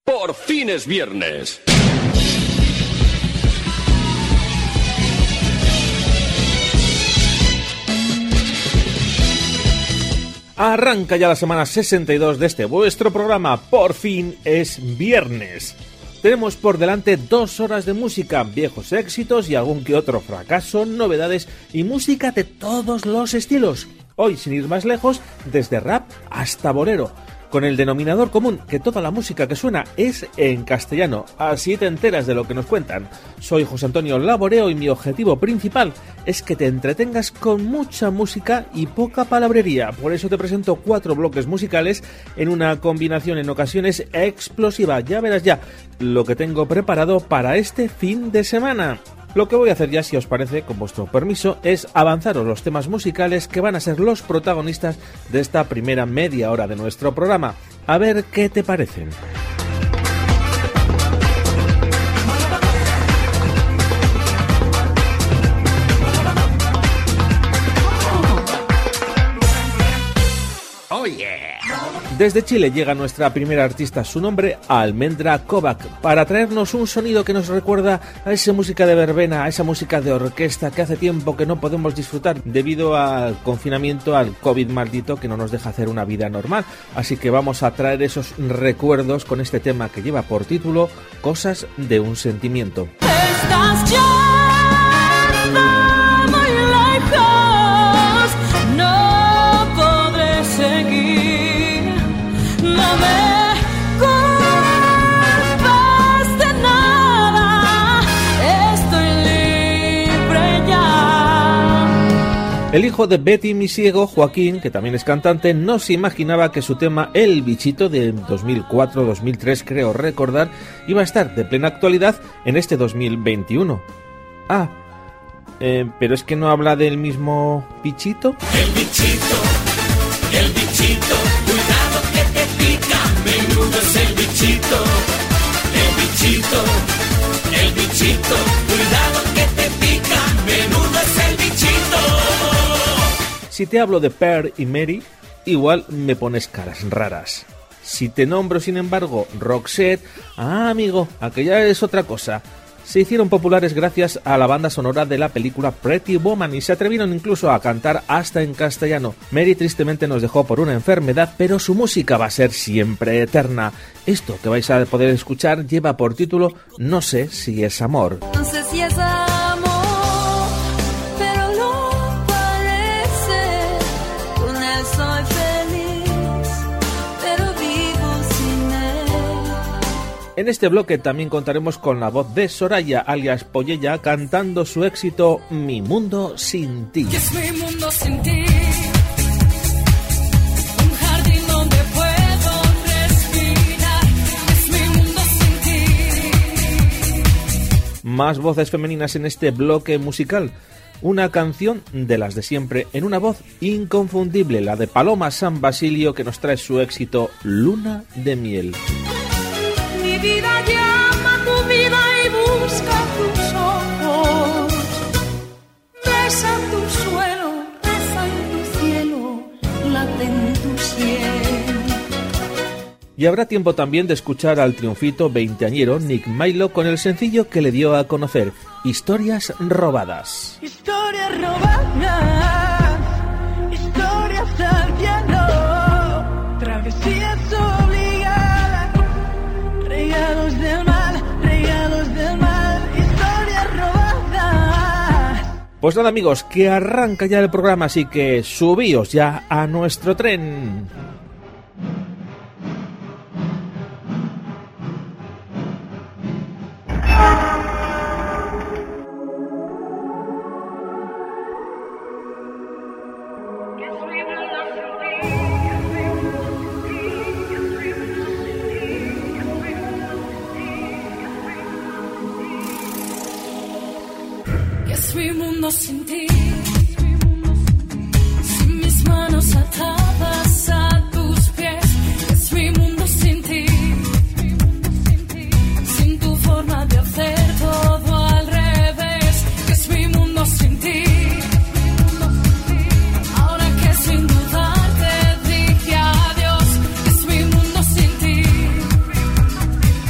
Por fin es viernes. Arranca ya la semana 62 de este vuestro programa. Por fin es viernes. Tenemos por delante 2 horas de música, viejos éxitos y algún que otro fracaso, novedades y música de todos los estilos. Hoy, sin ir más lejos, desde rap hasta bolero, con el denominador común que toda la música que suena es en castellano. Así te enteras de lo que nos cuentan. Soy José Antonio Laboreo y mi objetivo principal es que te entretengas con mucha música y poca palabrería. Por eso te presento 4 bloques musicales en una combinación en ocasiones explosiva. Ya verás ya lo que tengo preparado para este fin de semana. Lo que voy a hacer ya, si os parece, con vuestro permiso, es avanzaros los temas musicales que van a ser los protagonistas de esta primera media hora de nuestro programa. A ver qué te parecen. Oh yeah. Desde Chile llega nuestra primera artista, su nombre Almendra Kovac, para traernos un sonido que nos recuerda a esa música de verbena, a esa música de orquesta que hace tiempo que no podemos disfrutar debido al confinamiento, al COVID maldito que no nos deja hacer una vida normal. Así que vamos a traer esos recuerdos con este tema que lleva por título Cosas de un sentimiento. Estás ya muy lejos, no podré seguir. No me culpas de nada, estoy libre ya. El hijo de Betty Misiego, Joaquín, que también es cantante, no se imaginaba que su tema El Bichito de 2004-2003, creo recordar, iba a estar de plena actualidad en este 2021. Pero es que no habla del mismo bichito. El bichito, cuidado que te pica, menudo es el bichito, cuidado que te pica, menudo es el bichito. Si te hablo de Per y Mary, igual me pones caras raras. Si te nombro, sin embargo, Roxette, amigo, aquella es otra cosa. Se hicieron populares gracias a la banda sonora de la película Pretty Woman y se atrevieron incluso a cantar hasta en castellano. Mary tristemente nos dejó por una enfermedad, pero su música va a ser siempre eterna. Esto que vais a poder escuchar lleva por título No sé si es amor. No sé si es amor, pero lo parece. Con él soy feliz, pero vivo sin él. En este bloque también contaremos con la voz de Soraya, alias Pollella, cantando su éxito Mi Mundo Sin Ti. ¿Qué es mi mundo sin ti? Un jardín donde puedo respirar. ¿Qué es mi mundo sin ti? Más voces femeninas en este bloque musical. Una canción de las de siempre en una voz inconfundible, la de Paloma San Basilio, que nos trae su éxito Luna de Miel. Mi vida llama a tu vida y busca tus ojos. Besa tu suelo, reza en tu cielo, late en tu sien. Y habrá tiempo también de escuchar al triunfito veinteañero Nick Milo con el sencillo que le dio a conocer, Historias Robadas. Historias robadas, historias al cielo, travesías obligadas, regalos del mal, historias robadas. Pues nada, amigos, que arranca ya el programa, así que subíos ya a nuestro tren. ¿Qué es mi mundo sin ti? Sin mis manos atadas a tus pies. ¿Qué es mi mundo sin ti? Sin tu forma de hacer todo al revés. ¿Qué es mi mundo sin ti? Ahora que sin dudar te dije adiós. ¿Qué es mi mundo sin ti?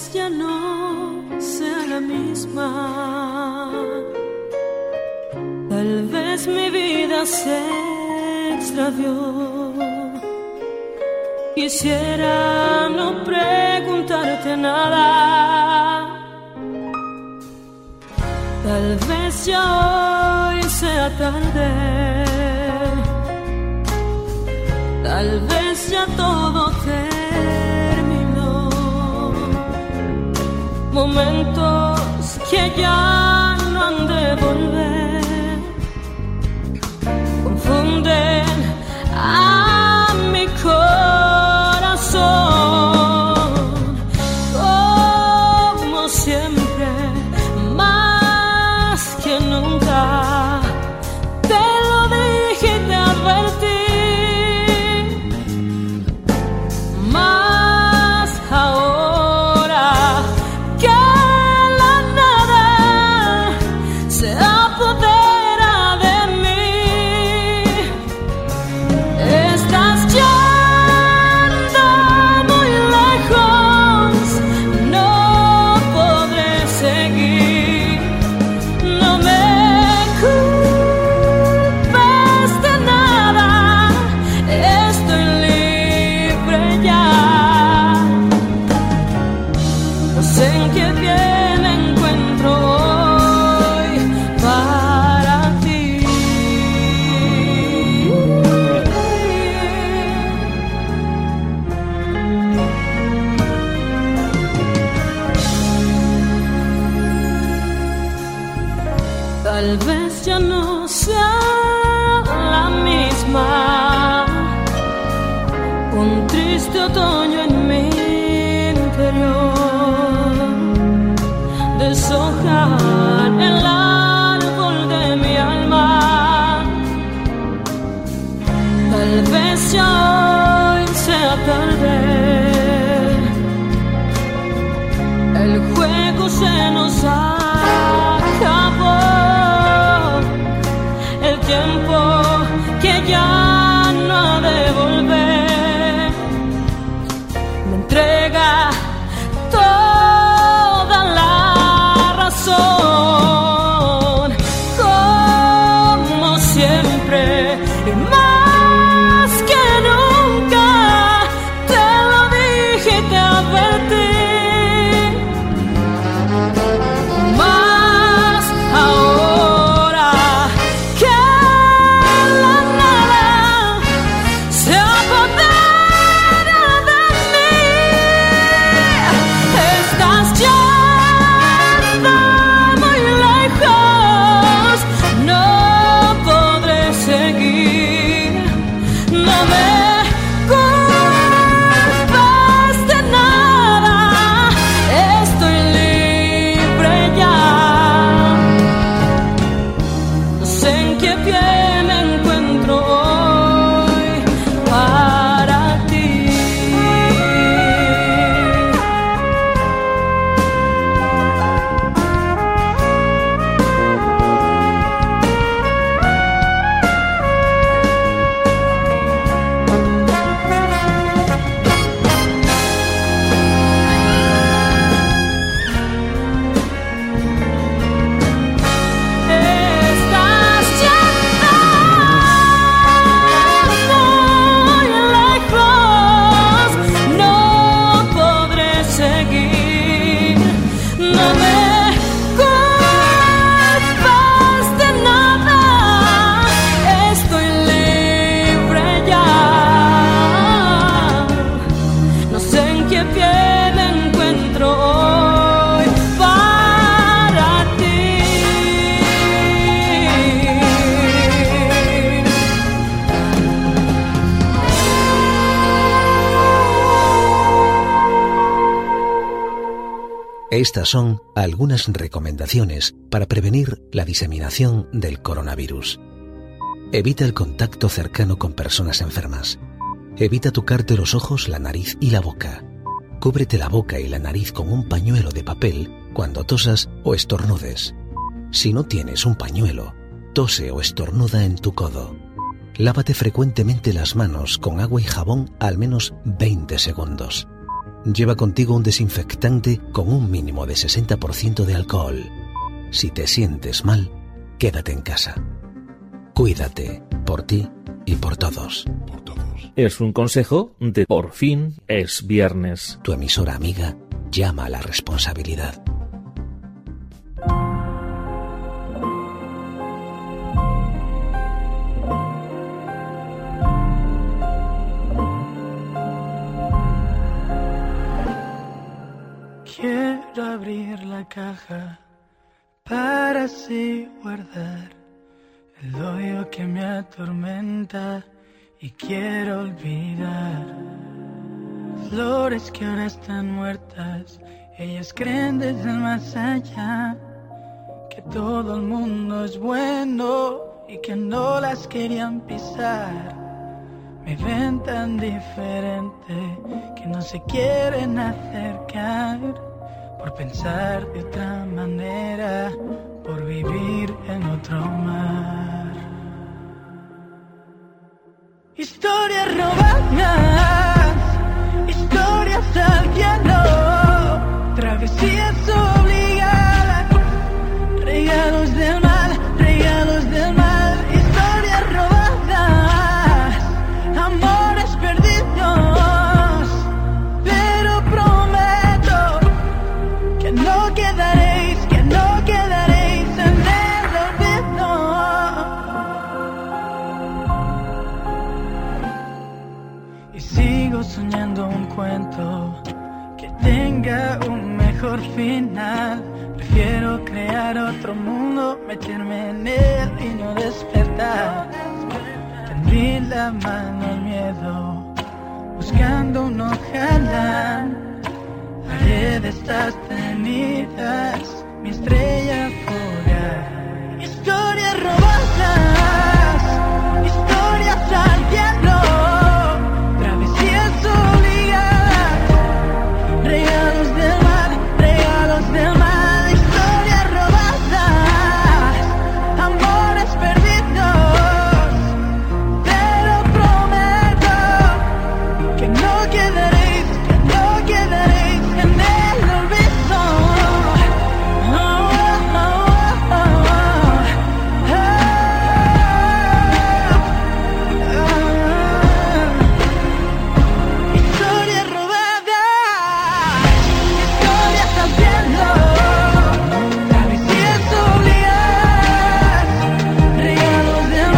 vez ya no sea la misma. Tal vez mi vida se extravió. Quisiera no preguntarte nada. Tal vez ya hoy sea tarde. Tal vez ya todo terminó. Momentos que ya no han de volver confunden a mi corazón. Como siempre, más que nunca, te lo dije y te advertí. Más ahora que la nada se apodera de mí. Estás yendo muy lejos, no podré seguir. No me culpes de nada, estoy libre ya. No sé en qué pie me encuentro hoy para ti. Tal vez ya no sea la misma. Un triste otoño en mi interior, deshojar el árbol de mi alma. Tal vez ya hoy sea tarde. El juego se nos acabó. El tiempo que ya no ha de volver me entrega toda la razón. Como siempre y más que nunca, te lo dije y te advertí. Más ahora que la nada se apodera de mí. Estás yendo muy lejos, no podré seguir. No me culpes de nada, estoy libre ya. No sé en qué pie me encuentro hoy para ti. Estás yendo muy lejos, no podré seguir. No me culpes de nada, estoy libre ya. No sé en qué pie me encuentro hoy para ti. Estas son algunas recomendaciones para prevenir la diseminación del coronavirus. Evita el contacto cercano con personas enfermas. Evita tocarte los ojos, la nariz y la boca. Cúbrete la boca y la nariz con un pañuelo de papel cuando tosas o estornudes. Si no tienes un pañuelo, tose o estornuda en tu codo. Lávate frecuentemente las manos con agua y jabón al menos 20 segundos. Lleva contigo un desinfectante con un mínimo de 60% de alcohol. Si te sientes mal, quédate en casa. Cuídate, por ti y por todos. Es un consejo de Por fin es viernes. Tu emisora amiga llama a la responsabilidad. Quiero abrir la caja para así guardar el odio que me atormenta y quiero olvidar. Flores que ahora están muertas, ellas creen desde el más allá que todo el mundo es bueno y que no las querían pisar. Me ven tan diferente que no se quieren acercar por pensar de otra manera, por vivir en otro mar. Historias robadas, historias al cielo, travesías obligadas, regalos del mal, regalos del mal, historias robadas, amores perdidos, pero prometo que no quedaréis en el olvido. Y sigo soñando un cuento que tenga un mejor final. Prefiero crear otro mundo, meterme en él y no despertar. Tendí la mano al miedo, buscando un ojalá. Haré de estas tenidas mi estrella fugaz. Historias robadas, historias al cielo, travesías obligadas, regalos del mal, regalos del mal, historias robadas, amores perdidos, pero prometo que no quedaréis en el olvido. Historias robadas, historias al cielo, travesías obligadas, regalos del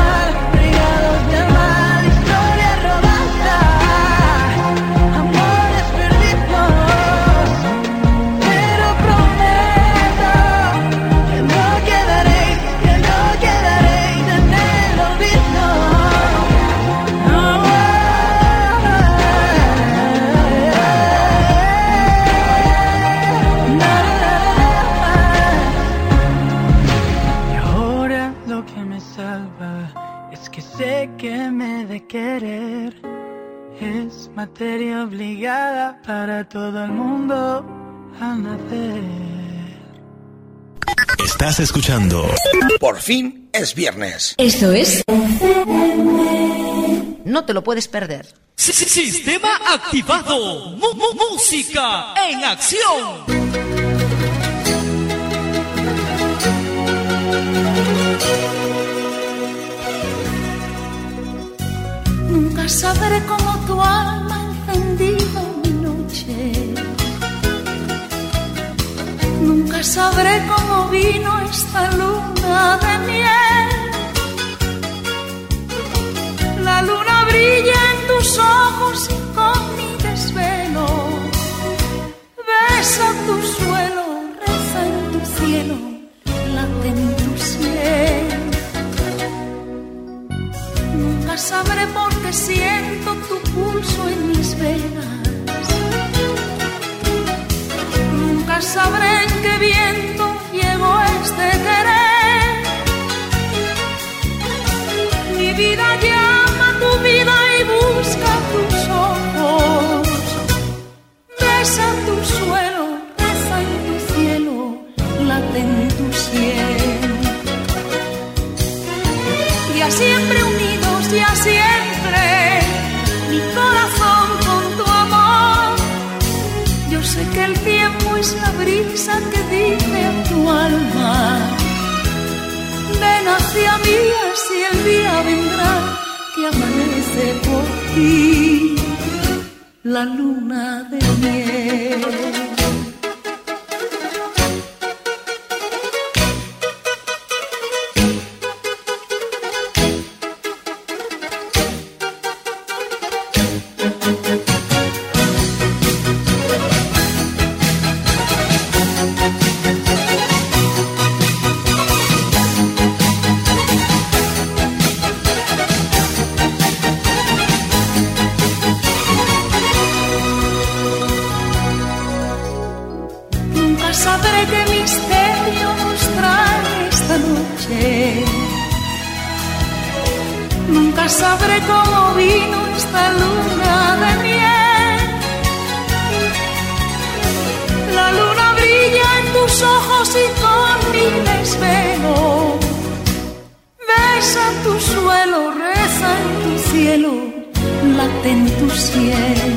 mal, historias robadas, amores perdidos, pero prometo que no quedaréis en el olvido. Y ahora lo que me salva es que sé que me he de querer. Es materia obligada para todo el mundo al nacer. Estás escuchando Por fin es viernes. Esto es... No te lo puedes perder. Sistema activado. Música en acción. Nunca sabré cómo tu alma ha encendido mi noche. Nunca sabré cómo vino esta luna de miel. La luna brilla en tus ojos y con mi desvelo besa tu suelo, reza en tu cielo, late en tu cielo. Nunca sabré por qué siento tu pulso en mis venas. Nunca sabré en qué viento llegó este querer. Mi vida llama tu vida y el día vendrá que amanece por ti la luna de miel. Nunca sabré cómo vino esta luna de miel. La luna brilla en tus ojos y con mi desvelo besa tu suelo, reza en tu cielo, late en tu sien.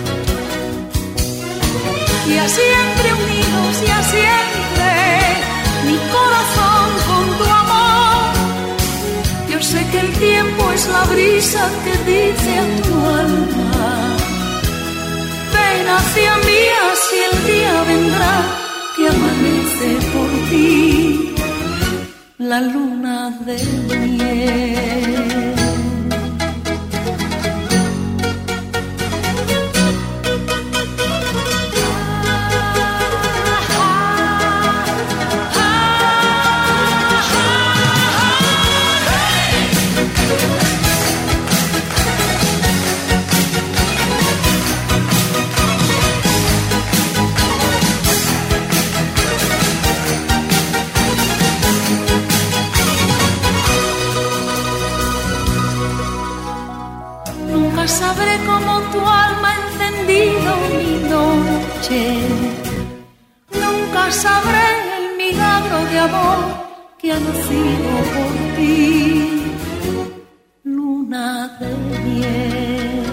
Y a siempre unidos, y a siempre mi corazón con tu amor. Yo sé que el tiempo es la brisa que dice a tu alma: ven hacia mí, así el día vendrá que amanece por ti la luna de miel. Sabré cómo tu alma ha encendido mi noche. Nunca sabré el milagro de amor que ha nacido por ti, luna de miel.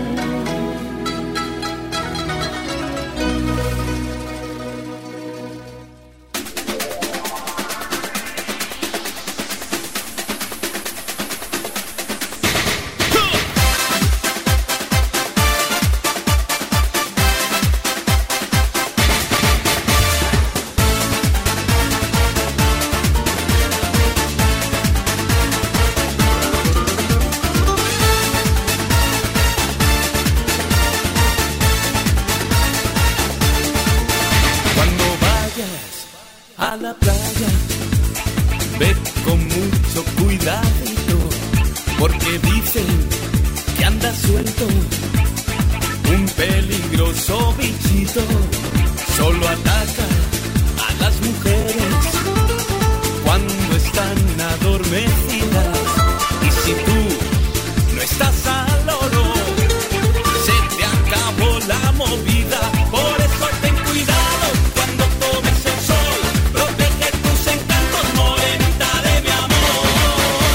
A la playa, ve con mucho cuidadito, porque dicen que anda suelto un peligroso bichito. Solo ataca a las mujeres cuando están adormecidas, y si tú no estás al oro, se te acabó la movida. Por eso ten cuidado cuando tomes el sol. Protege tus encantos, morenita de mi amor.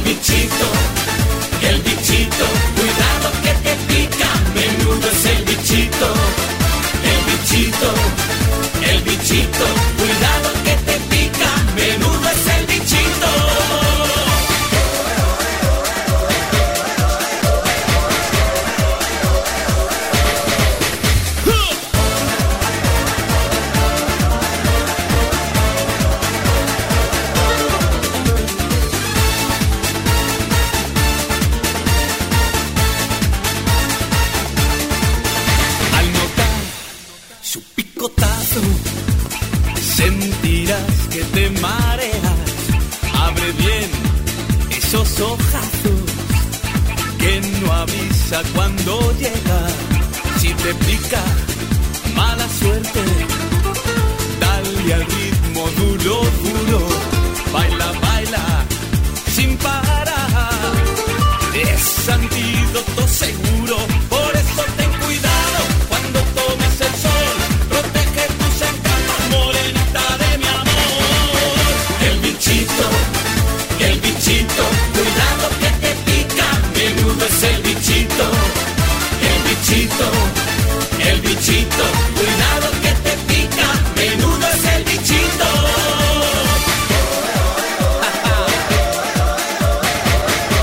El bichito, cuidado que te pica. Menudo es el bichito, cuidado que te pica. Menudo es el bichito. Sentirás que te mareas. Abre bien esos ojazos que no avisa cuando llega. Si te pica, mala suerte. Dale al ritmo duro, duro. Baila, baila sin parar. Es antídoto seguro. Por eso ten cuidado cuando tomes el sol. Protege tus encantos, morenita de mi amor. El bichito, cuidado que te pica. Menudo es el bichito, cuidado que te pica. Menudo es el bichito.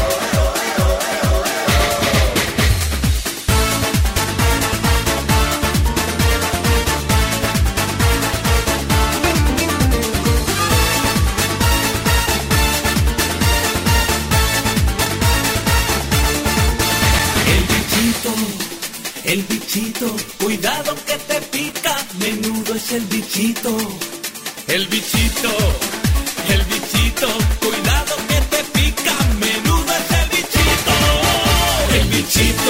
bichito, cuidado que te pica, menudo es el bichito. El bichito, cuidado que te pica, menudo es el bichito. El bichito,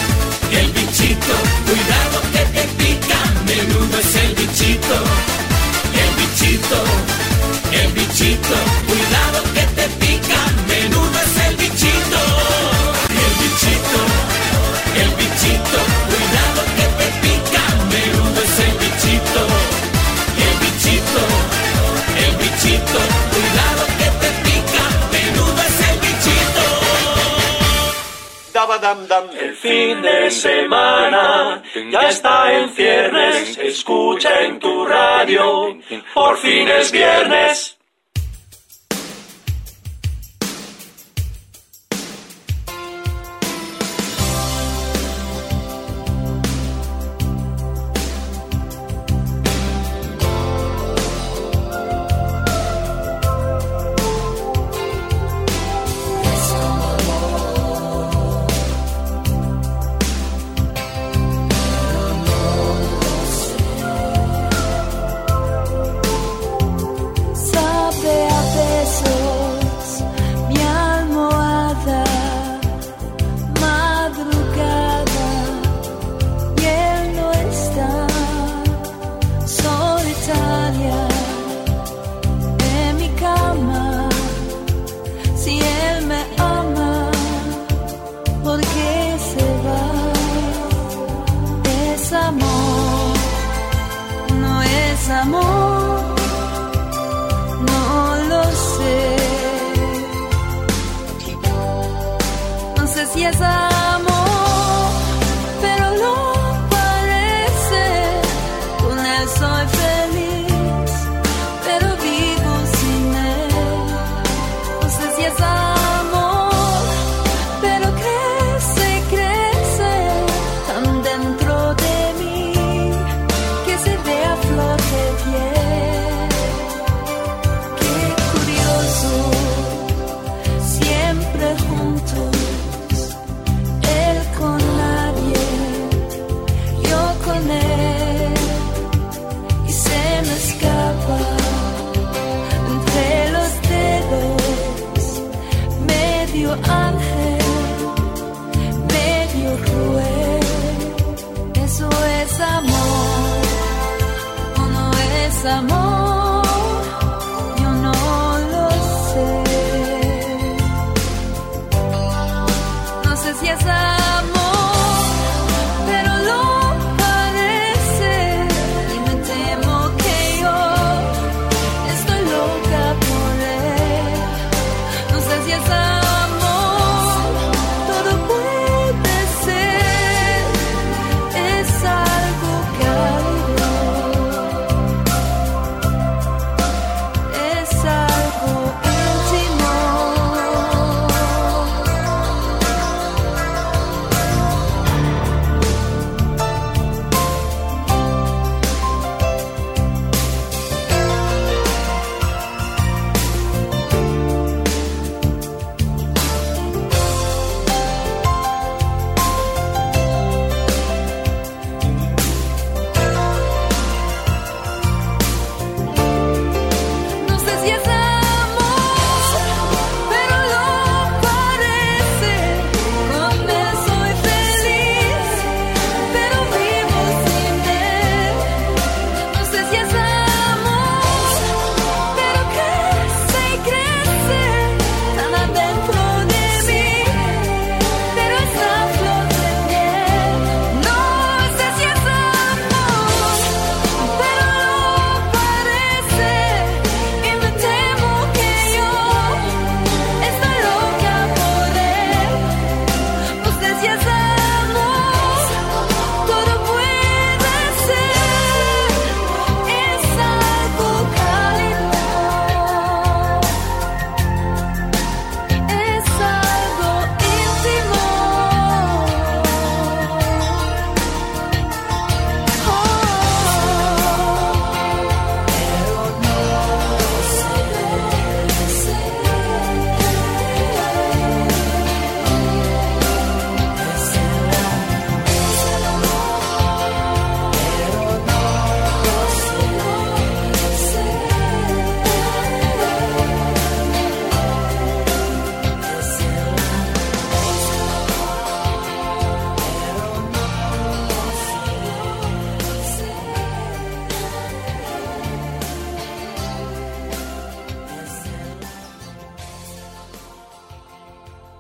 cuidado que te pica, menudo es el bichito. El bichito, cuidado que te pica, menudo es el bichito. El bichito, cuidado que te pica, menudo es el bichito. El bichito, cuidado que te pica, menudo es el bichito. El fin de semana ya está en ciernes, escucha en tu radio, por fin es viernes. Sa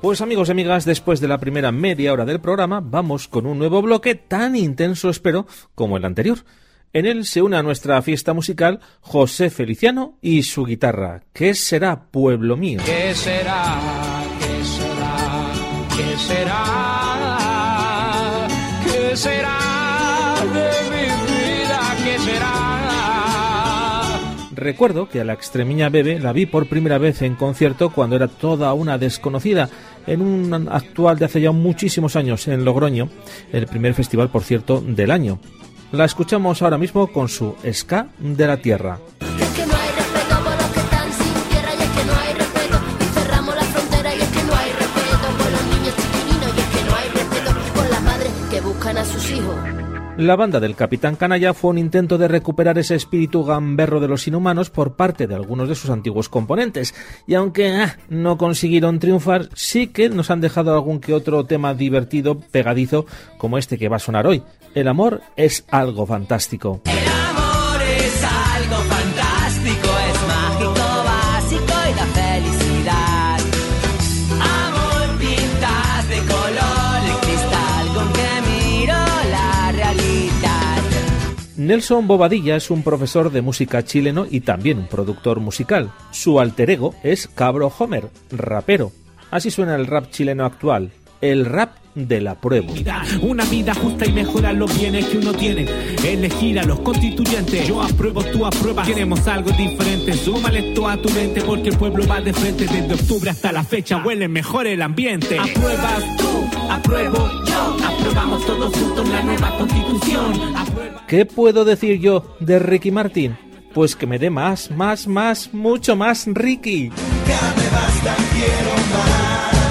Pues amigos y amigas, después de la primera media hora del programa, vamos con un nuevo bloque tan intenso, espero, como el anterior. En él se une a nuestra fiesta musical José Feliciano y su guitarra. ¿Qué será, pueblo mío? ¿Qué será? ¿Qué será? ¿Qué será? ¿Qué será de mi vida? ¿Qué será? Recuerdo que a la extremeña Bebe la vi por primera vez en concierto cuando era toda una desconocida, en un actual de hace ya muchísimos años en Logroño, el primer festival, por cierto, del año. La escuchamos ahora mismo con su Ska de la Tierra. Y es que no hay respeto por los que están sin tierra, y es que no hay respeto, y cerramos la frontera, y es que no hay respeto por los niños chiquininos, y es que no hay respeto por las madres que buscan a sus hijos. La banda del Capitán Canalla fue un intento de recuperar ese espíritu gamberro de los inhumanos por parte de algunos de sus antiguos componentes, y aunque no consiguieron triunfar, sí que nos han dejado algún que otro tema divertido, pegadizo, como este que va a sonar hoy. El amor es algo fantástico. El amor es algo fantástico, es mágico, básico y da felicidad. Amor pintas de color, el cristal con que miro la realidad. Nelson Bobadilla es un profesor de música chileno y también un productor musical. Su alter ego es Cabro Homer, rapero. Así suena el rap chileno actual, el rap de la prueba. Una vida justa y mejorar los bienes que uno tiene. Elegir a los constituyentes. Yo apruebo, tú apruebas. Queremos algo diferente. Súmale esto a tu mente porque el pueblo va de frente. Desde octubre hasta la fecha huele mejor el ambiente. Apruebas tú, apruebo yo. Aprobamos todos juntos la nueva constitución. ¿Qué puedo decir yo de Ricky Martin? Pues que me dé más, mucho más Ricky. Ya me basta, quiero más.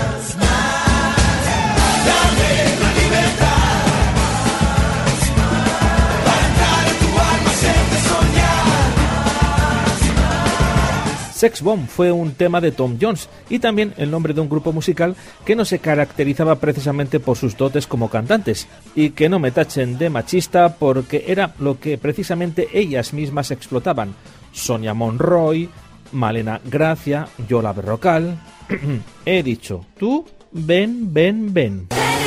Sex Bomb fue un tema de Tom Jones y también el nombre de un grupo musical que no se caracterizaba precisamente por sus dotes como cantantes, y que no me tachen de machista porque era lo que precisamente ellas mismas explotaban. Sonia Monroy, Malena Gracia, Yola Berrocal. He dicho, tú ven, ven, ven.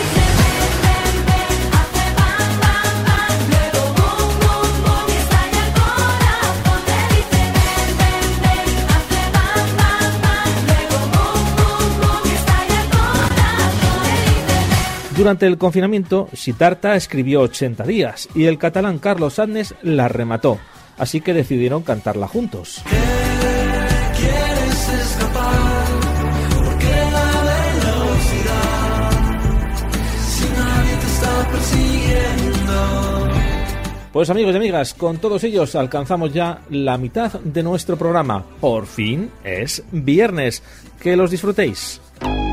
Durante el confinamiento, Siddhartha escribió 80 días y el catalán Carlos Adnes la remató, así que decidieron cantarla juntos. ¿Quieres escapar? ¿Por qué la velocidad? Si nadie te está persiguiendo. Pues amigos y amigas, con todos ellos alcanzamos ya la mitad de nuestro programa. Por fin es viernes. Que los disfrutéis.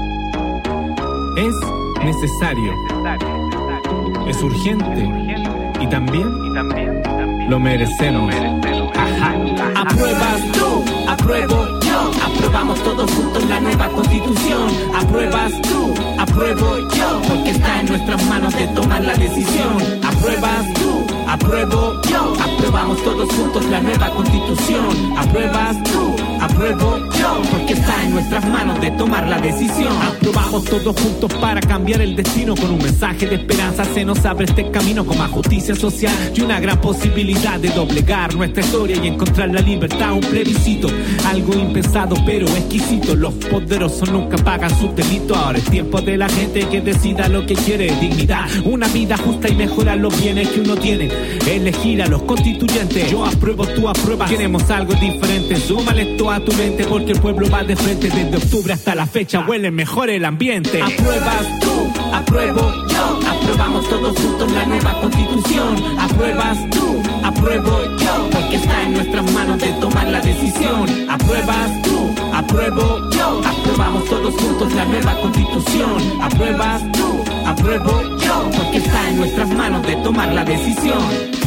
Es necesario, es urgente y también lo merecemos. Ajá. Apruebas tú, apruebo yo, aprobamos todos juntos la nueva constitución. Apruebas tú, apruebo yo, porque está en nuestras manos de tomar la decisión. Apruebas tú, apruebo yo, aprobamos todos juntos la nueva constitución. Apruebas tú, apruebo yo, porque está en nuestras manos de tomar la decisión. Aprobamos todos juntos para cambiar el destino. Con un mensaje de esperanza se nos abre este camino, con más justicia social y una gran posibilidad de doblegar nuestra historia y encontrar la libertad. Un plebiscito, algo impensado pero exquisito. Los poderosos nunca pagan sus delitos. Ahora es tiempo de la gente que decida lo que quiere. Dignidad, una vida justa y mejorar los bienes que uno tiene. Elegir a los constituyentes. Yo apruebo, tú apruebas. Queremos algo diferente. Súmale esto a tu mente porque el pueblo va de frente. Desde octubre hasta la fecha huele mejor el ambiente. Apruebas tú, apruebo yo, aprobamos todos juntos la nueva constitución. Apruebas tú, apruebo yo, porque está en nuestras manos de tomar la decisión. Apruebas tú, apruebo yo, aprobamos todos juntos la nueva constitución. Apruebas tú, apruebo yo, porque está en nuestras manos de tomar la decisión.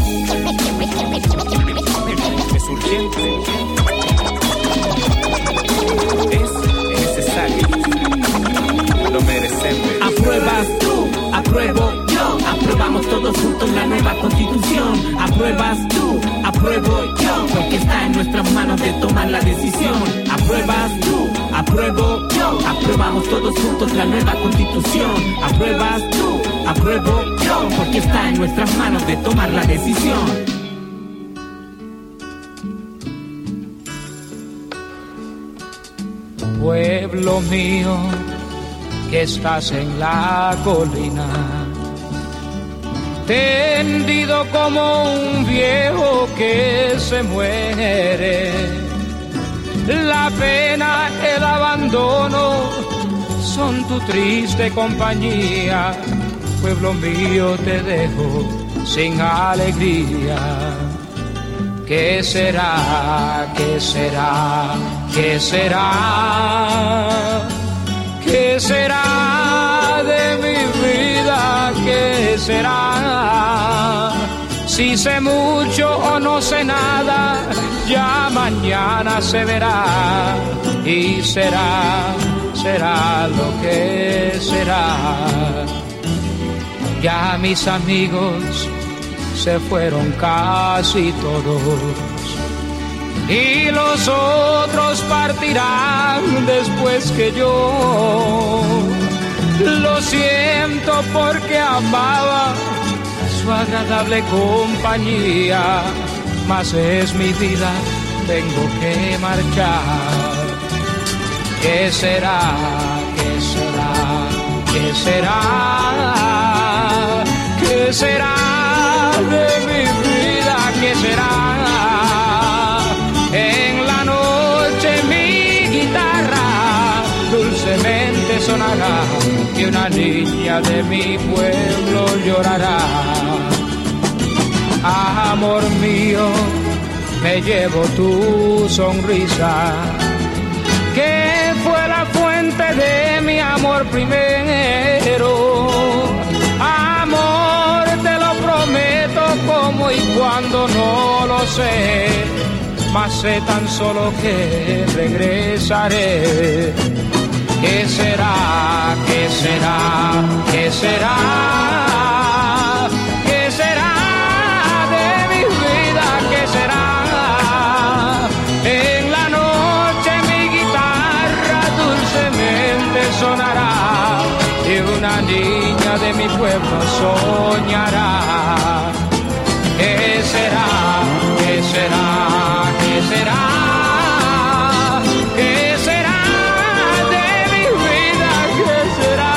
Es urgente, es necesario, lo merecemos. Apruebas tú, apruebo yo, aprobamos todos juntos la nueva constitución. Apruebas tú, apruebo yo, porque está en nuestras manos de tomar la decisión. Apruebas tú, Apruebo yo, aprobamos todos juntos la nueva constitución. Apruebas tú, apruebo yo, porque está en nuestras manos de tomar la decisión. Pueblo mío, que estás en la colina, tendido como un viejo que se muere. La pena, el abandono son tu triste compañía. Pueblo mío, te dejo sin alegría. ¿Qué será? ¿Qué será? ¿Qué será? ¿Qué será de mi vida? ¿Qué será? Si sé mucho o no sé nada, ya mañana se verá. Y será, será lo que será. Ya mis amigos se fueron casi todos, y los otros partirán después que yo. Lo siento porque amaba su agradable compañía, mas es mi vida, tengo que marchar. ¿Qué será? ¿Qué será? ¿Qué será? ¿Qué será de mi vida? ¿Qué será? En la noche mi guitarra dulcemente sonará y una niña de mi pueblo llorará. Amor mío, me llevo tu sonrisa, que fue la fuente de mi amor primero. Amor, te lo prometo, como y cuando no lo sé, mas sé tan solo que regresaré. ¿Qué será? ¿Qué será? ¿Qué será? ¿Qué será de mi vida? ¿Qué será? En la noche mi guitarra dulcemente sonará y una niña de mi pueblo soñará. ¿Qué será? ¿Qué será? ¿Qué será? ¿Qué será de mi vida? ¿Qué será?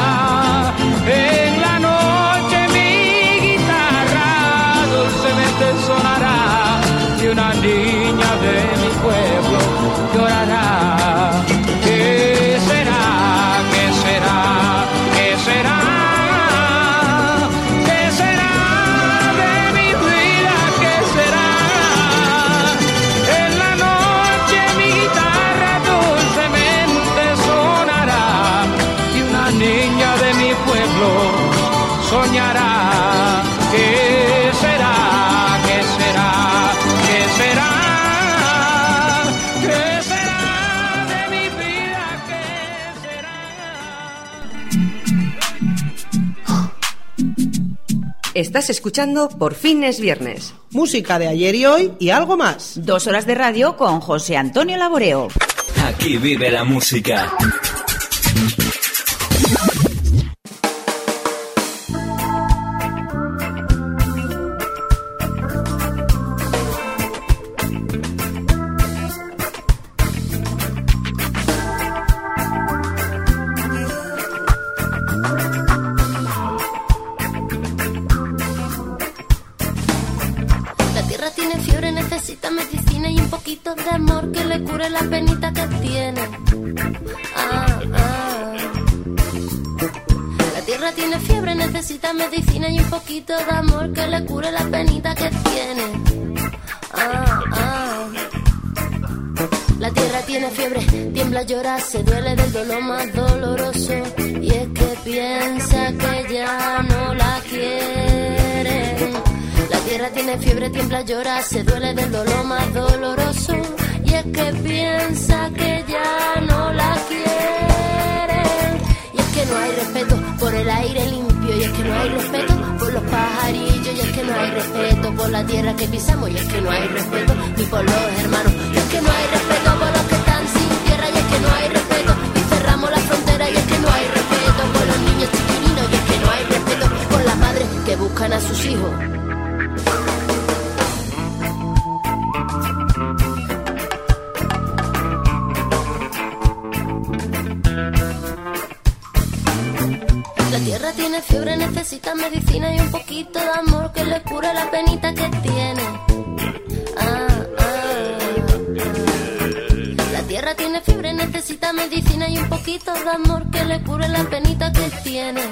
En la noche mi guitarra dulcemente sonará y una niña de mi pueblo llorará. ¿Qué será? ¿Qué será? ¿Qué será? ¿Qué será de mi vida? ¿Qué será? En la noche mi guitarra dulcemente sonará y una niña de mi pueblo soñará. ¿Qué será? ¿Qué será? ¿Qué será? ¿Qué será de mi vida? ¿Qué será? Estás escuchando Por fin es viernes. Música de ayer y hoy y algo más. 2 horas de radio con José Antonio Laboreo. Aquí vive la música. La tierra tiene fiebre, necesita medicina y un poquito de amor que le cure la penita que tiene. La tierra tiene fiebre, necesita medicina y un poquito de amor que le cure la penita que tiene. La tierra tiene fiebre, tiembla, llora, se duele del dolor más doloroso, y es que piensa que ya no la quieren. La tierra tiene fiebre, tiembla, llora, se duele del dolor más doloroso, y es que piensa que ya no la quieren. Y es que no hay respeto por el aire limpio, y es que no hay respeto por los pajarillos, y es que no hay respeto por la tierra que pisamos, y es que no hay respeto ni por los hermanos, y es que no hay respeto por los que están sin tierra, y es que no hay respeto. Y cerramos la frontera y es que no hay respeto por los niños chiquilinos y es que no hay respeto por las madres que buscan a sus hijos. La tierra tiene fiebre, necesita medicina y un poquito de amor que le cure la penita que tiene. La tierra tiene fiebre, necesita medicina y un poquito de amor que le cure la penita que tiene.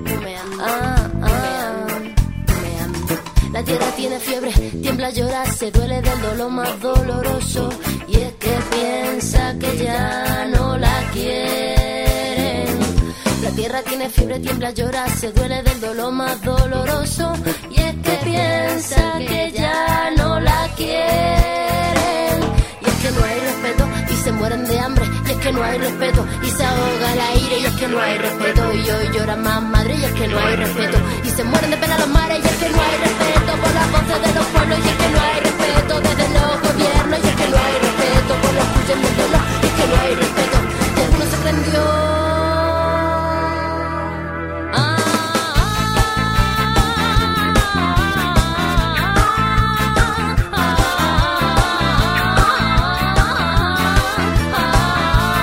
La tierra tiene fiebre, tiembla, llora, se duele del dolor más doloroso. Y es que piensa que ya no la quieren. La tierra tiene fiebre, tiembla, llora, se duele del dolor más doloroso. Y es que piensa que ya no la quieren. Y es que no hay respeto y se mueren de hambre. Y es que no hay respeto y se ahoga el aire. Y es que no hay respeto y hoy lloran más madres. Y es que no hay respeto y se mueren de pena los mares. Y es que no hay respeto por las voces de los pueblos. Y es que no hay respeto desde los gobiernos. Y es que no hay respeto por los cuyos del dolor. Y es que no hay respeto y alguno se prendió.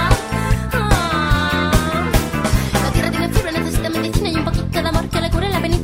La tierra tiene fiebre, necesita medicina y un poquito de amor que le cure la penita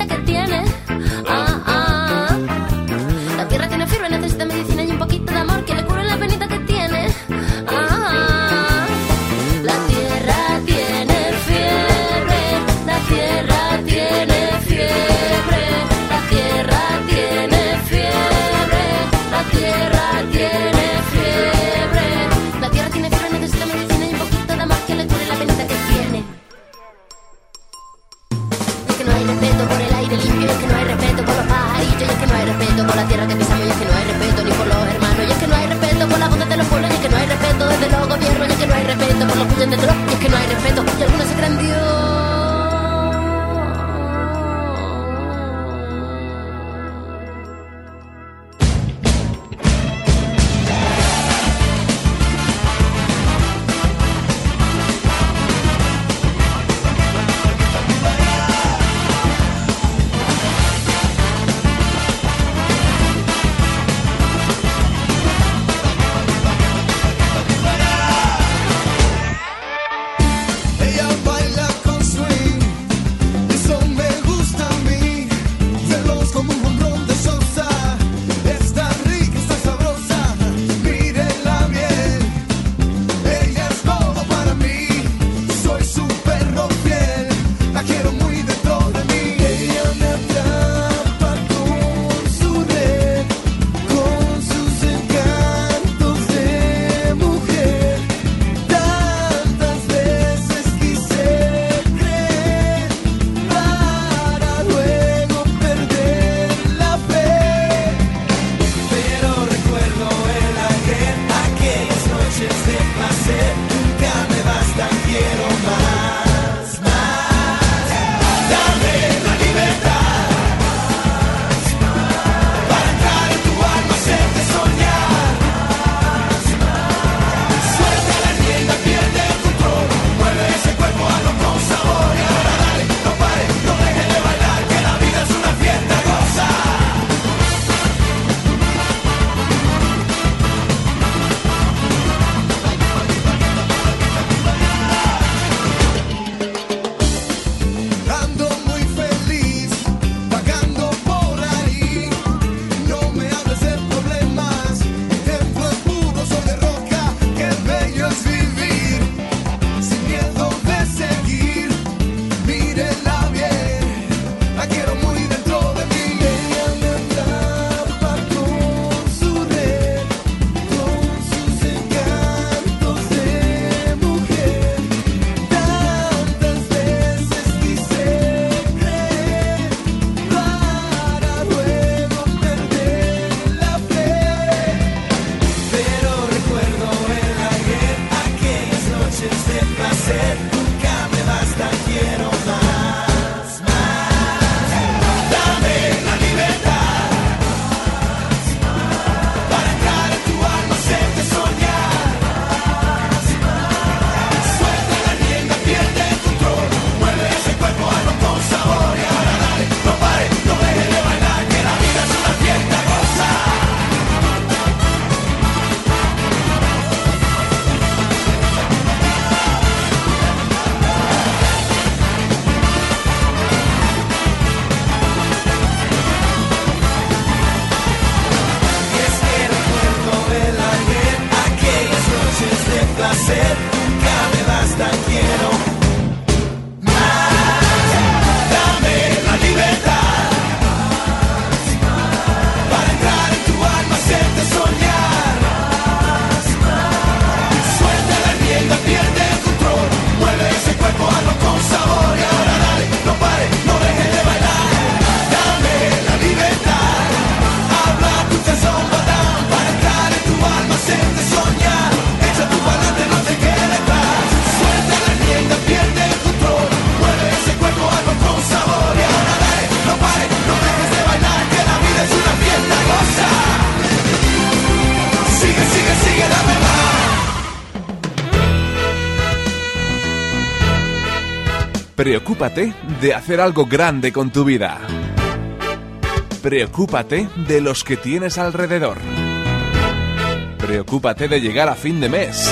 Preocúpate de hacer algo grande con tu vida. Preocúpate de los que tienes alrededor. Preocúpate de llegar a fin de mes.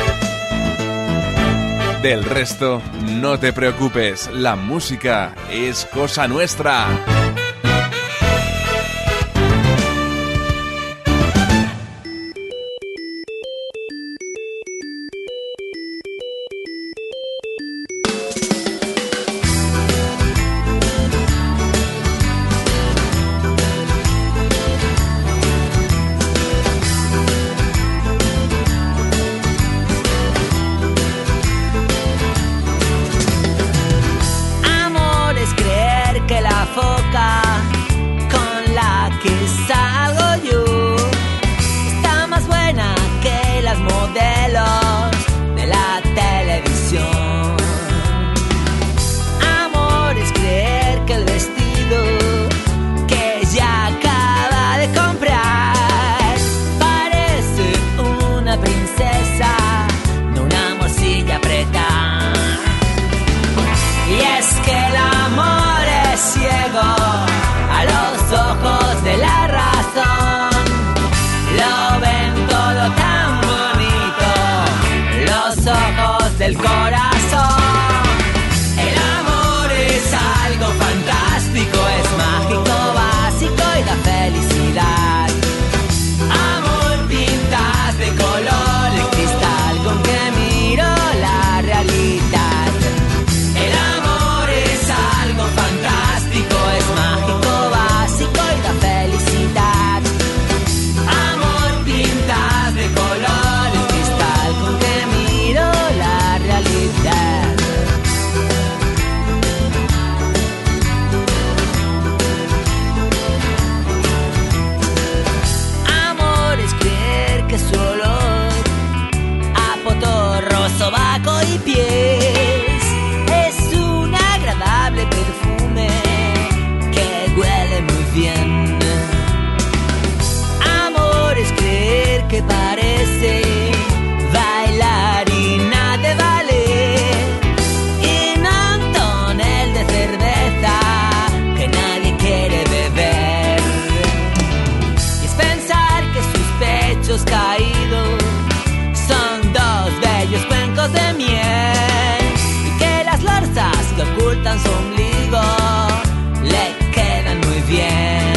Del resto, no te preocupes, la música es cosa nuestra. Del corazón. El amor es algo fantástico, es mágico, básico y da felicidad. Amor, pintas de color, el cristal con que miro la realidad. El amor es algo fantástico, es mágico, básico y da felicidad. Amor, pintas de color, el cristal con que miro la realidad. Amor es creer que su olor a potorro, sobaco y pies es un agradable perfume que huele muy bien. Amor es creer que parece bailarina de ballet y no un tonel de cerveza que nadie quiere beber. Y es pensar que sus pechos caídos son dos bellos cuencos de miel y que las lorzas que ocultan su ombligo le quedan muy bien.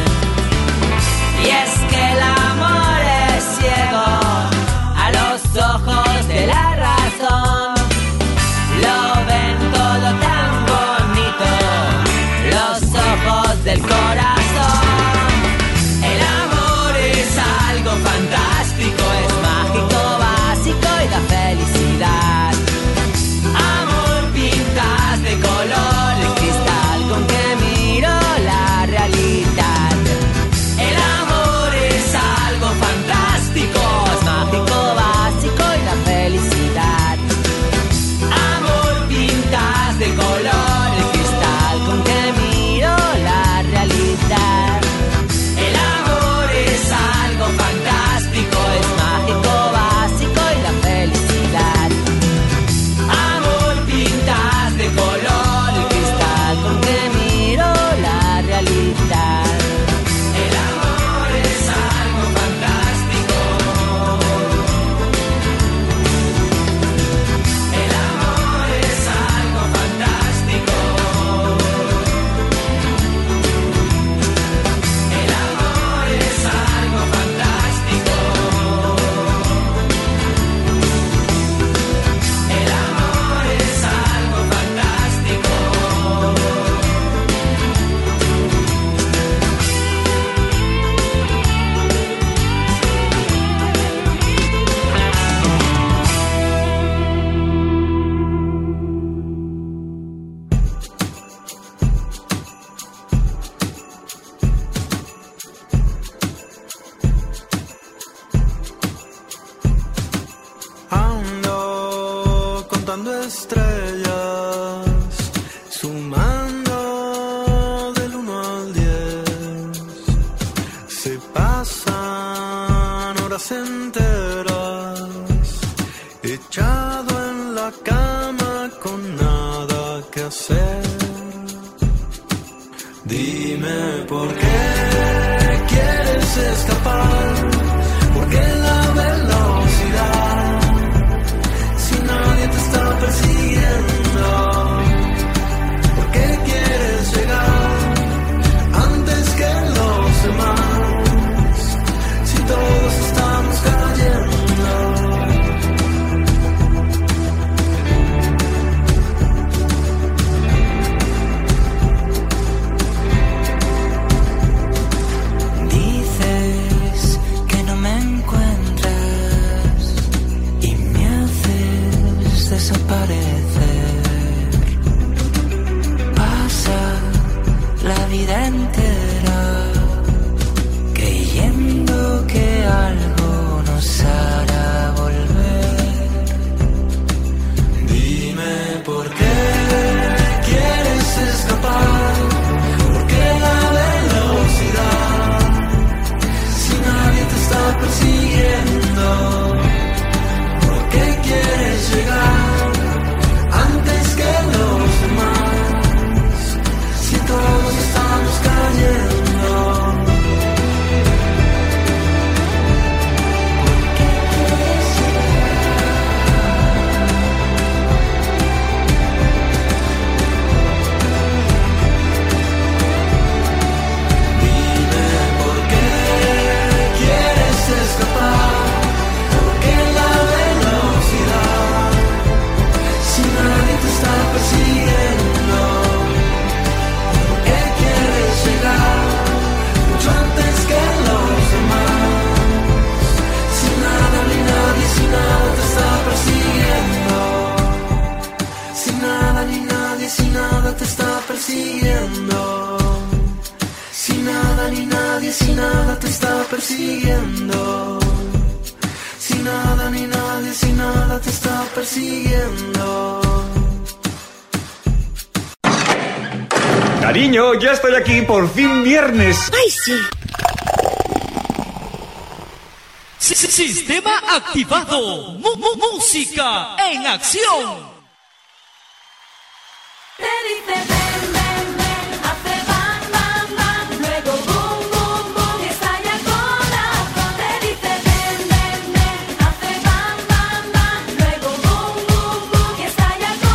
Y es que el amor es ciego a los ojos de la razón. Lo ven todo tan bonito, los ojos del corazón. El amor es algo fantástico, es mágico, básico y da felicidad. Amor, pintas de color, el cristal con que miro la realidad. El amor es algo fantástico, es mágico, básico y da felicidad. Amor, pintas de color, el cristal con que miro la realidad. El amor es algo fantástico, es mágico, básico y da felicidad. Amor, pintas de color, el cristal con que miro la realidad. El amor es algo fantástico. El amor es algo fantástico. El amor es algo fantástico. El amor es algo fantástico. Ando contando estrellas, sumando del 1 al 10. Se pasan horas enteras echado en la cama con nada que Dime por qué quieres escapar, por qué la velocidad, si nadie te está persiguiendo, por qué quieres llegar antes que los demás, si todos estamos cayendo. Desaparecer, pasa la vida entera creyendo que algo nos hará volver. Dime por qué quieres escapar, por qué la velocidad, si nadie te está persiguiendo, por qué quieres llegar antes que los demás, si todos estamos cayendo. ¿Por qué quieres Dime por qué quieres escapar, por qué la velocidad, si nadie te está persiguiendo, ¿por qué quieres llegar mucho antes que los demás? Si nada ni nadie, si nada te está persiguiendo, si nada ni nadie, si nada te está persiguiendo, si nada ni nadie, si nada te está persiguiendo, si nada ni nadie, si nada te está persiguiendo. Cariño, ya estoy aquí, por fin viernes. ¡Ay, sí! Sistema activado. Música en acción. Te dice ven, ven, ven, hace bam, bam, bam, luego boom, boom, boom, y estalla el corazón. Te dice ven, ven, ven, hace bam, bam, bam, luego boom, boom, boom, y estalla el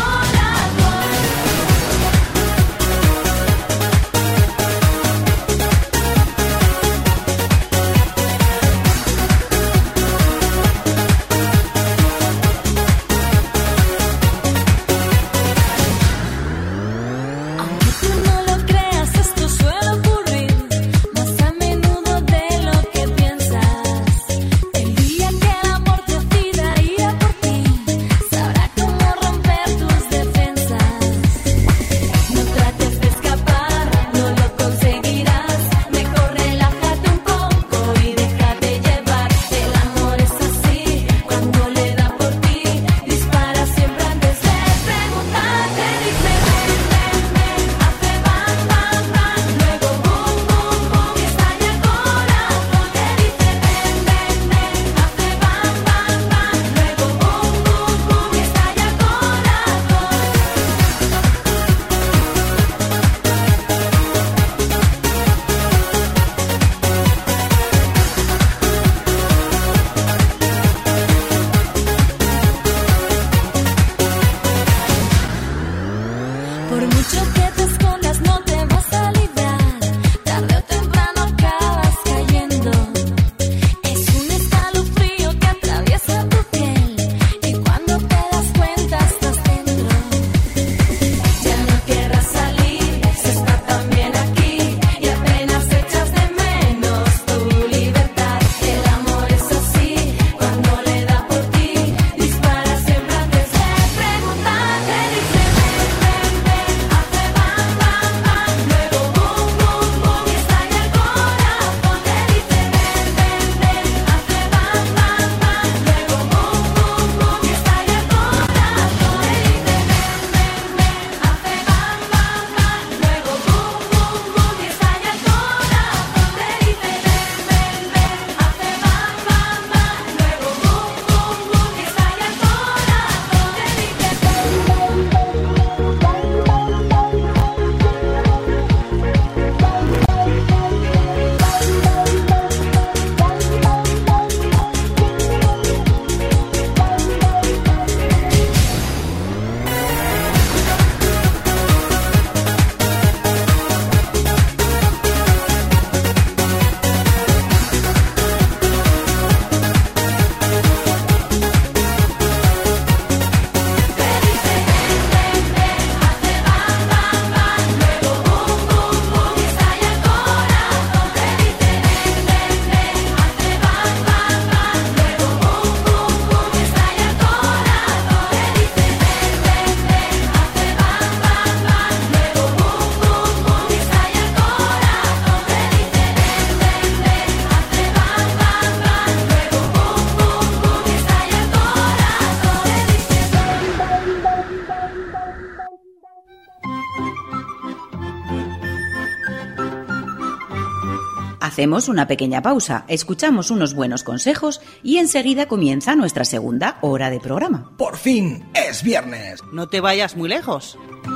Hacemos una pequeña pausa, escuchamos unos buenos consejos y enseguida comienza nuestra segunda hora de programa. Por fin es viernes. No te vayas muy lejos.